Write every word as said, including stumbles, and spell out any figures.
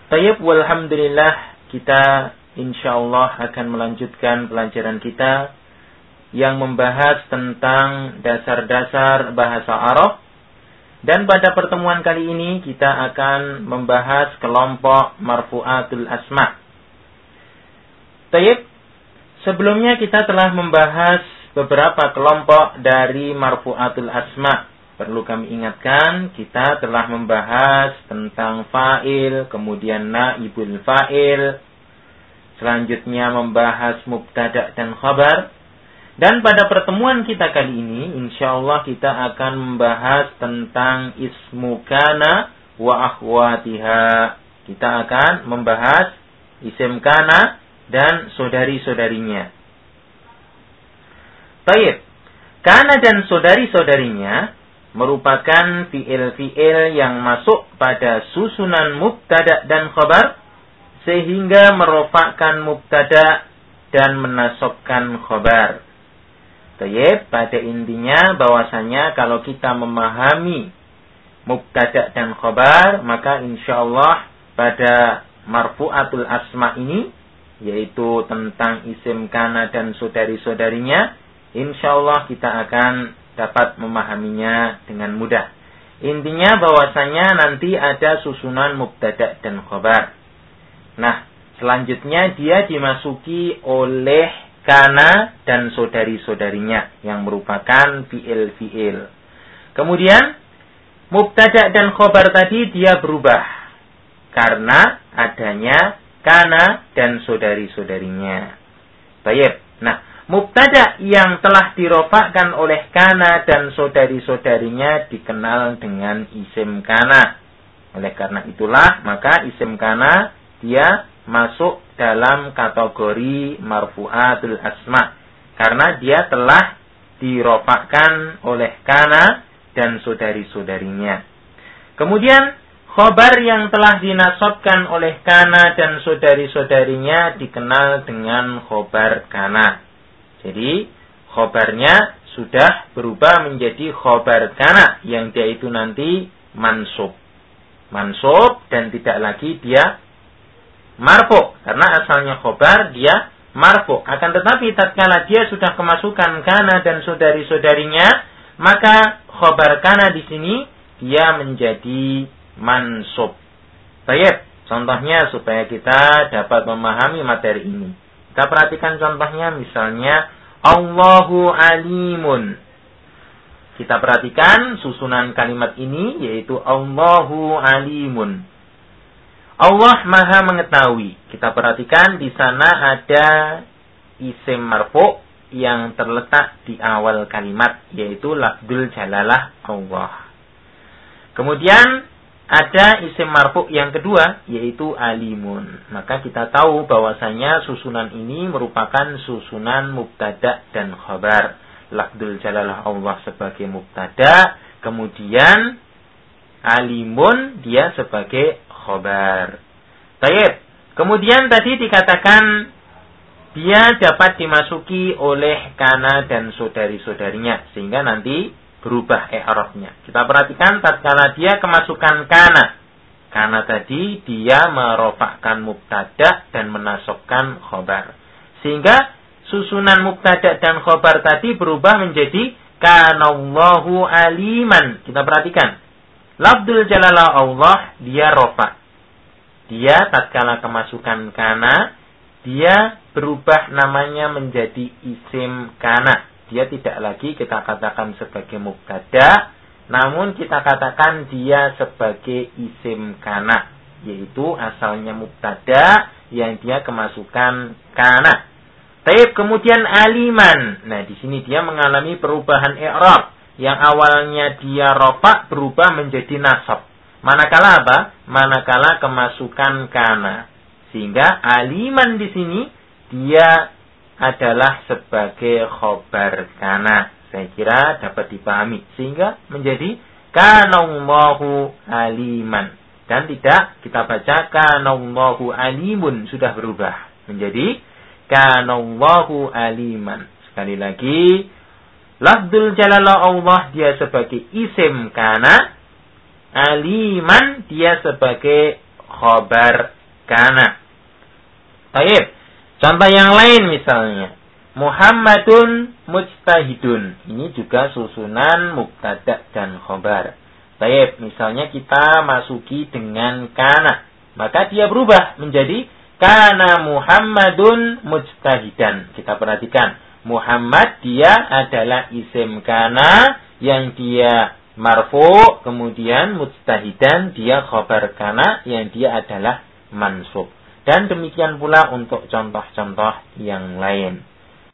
Tayyib, walhamdulillah, kita insyaallah akan melanjutkan pelajaran kita yang membahas tentang dasar-dasar bahasa Arab. Dan pada pertemuan kali ini kita akan membahas kelompok marfu'atul asma. Tayyib, sebelumnya kita telah membahas beberapa kelompok dari marfu'atul asma. Perlu kami ingatkan, kita telah membahas tentang fa'il, kemudian naibul fa'il, selanjutnya membahas mubtada dan khabar. Dan pada pertemuan kita kali ini, insyaallah kita akan membahas tentang ismu kana wa akhwatiha. Kita akan membahas isim kana dan saudari-saudarinya. Baik, kana dan saudari-saudarinya merupakan fiil-fiil yang masuk pada susunan mubtada dan khabar sehingga merofakkan mubtada dan menasabkan khabar. Baik, pada intinya bahwasanya kalau kita memahami mubtada dan khabar, maka insyaallah pada marfu'atul asma ini, yaitu tentang isim kana dan saudari-saudarinya, insyaallah kita akan dapat memahaminya dengan mudah. Intinya bahwasanya nanti ada susunan mubtada dan khabar. Nah, selanjutnya dia dimasuki oleh kana dan saudari-saudarinya yang merupakan fiil-fiil. Kemudian mubtada dan khabar tadi dia berubah karena adanya kana dan saudari-saudarinya. Baik. Nah, mubtada yang telah dirofakkan oleh kana dan saudari-saudarinya dikenal dengan isim kana. Oleh karena itulah, maka isim kana dia masuk dalam kategori marfu'atul asma. Karena dia telah dirofakkan oleh kana dan saudari-saudarinya. Kemudian, khobar yang telah dinasabkan oleh kana dan saudari-saudarinya dikenal dengan khobar kana. Jadi, khobarnya sudah berubah menjadi khobar kana, yang dia itu nanti mansub. Mansub dan tidak lagi dia marfu, karena asalnya khobar dia marfu. Akan tetapi tatkala dia sudah kemasukan kana dan saudari-saudarinya, maka khobar kana di sini dia menjadi mansub. Baik, contohnya supaya kita dapat memahami materi ini. Kita perhatikan contohnya, misalnya Allahu alimun. Kita perhatikan susunan kalimat ini, yaitu Allahu alimun. Allah maha mengetahui. Kita perhatikan di sana ada isim marfu yang terletak di awal kalimat, yaitu lafdzul jalalah Allah. Kemudian ada isim marfu yang kedua, yaitu alimun. Maka kita tahu bahwasanya susunan ini merupakan susunan mubtada dan khabar. Lafdzul jalalah Allah sebagai mubtada, kemudian alimun dia sebagai khabar. Baik. Kemudian tadi dikatakan dia dapat dimasuki oleh kana dan saudari-saudarinya, sehingga nanti berubah i'rabnya. Kita perhatikan tatkala dia kemasukan kana. Kana tadi dia merofakkan mubtada dan menasabkan khabar. Sehingga susunan mubtada dan khabar tadi berubah menjadi kanallahu aliman. Kita perhatikan. Lafdzul jalalah Allah dia rofa. Dia tatkala kemasukan kana, dia berubah namanya menjadi isim kana. Dia tidak lagi kita katakan sebagai mubtada, namun kita katakan dia sebagai isim kana, yaitu asalnya mubtada yang dia kemasukan kana. Taib, kemudian aliman. Nah, di sini dia mengalami perubahan i'rab. Yang awalnya dia rafa berubah menjadi nasab. Manakala apa? Manakala kemasukan kana. Sehingga aliman di sini dia adalah sebagai khobar kana. Saya kira dapat dipahami. Sehingga menjadi kanallahu aliman. Dan tidak kita baca kanallahu alimun, sudah berubah menjadi kanallahu aliman. Sekali lagi, lafdzul jalalah Allah dia sebagai isim kana, aliman dia sebagai khobar kana. Baik. Contoh yang lain misalnya. Muhammadun mujtahidun. Ini juga susunan mubtada dan khobar. Baik, misalnya kita masuki dengan kana. Maka dia berubah menjadi kana Muhammadun mujtahidan. Kita perhatikan. Muhammad dia adalah isim kana yang dia marfu. Kemudian mujtahidan dia khobar kana yang dia adalah mansub. Dan demikian pula untuk contoh-contoh yang lain.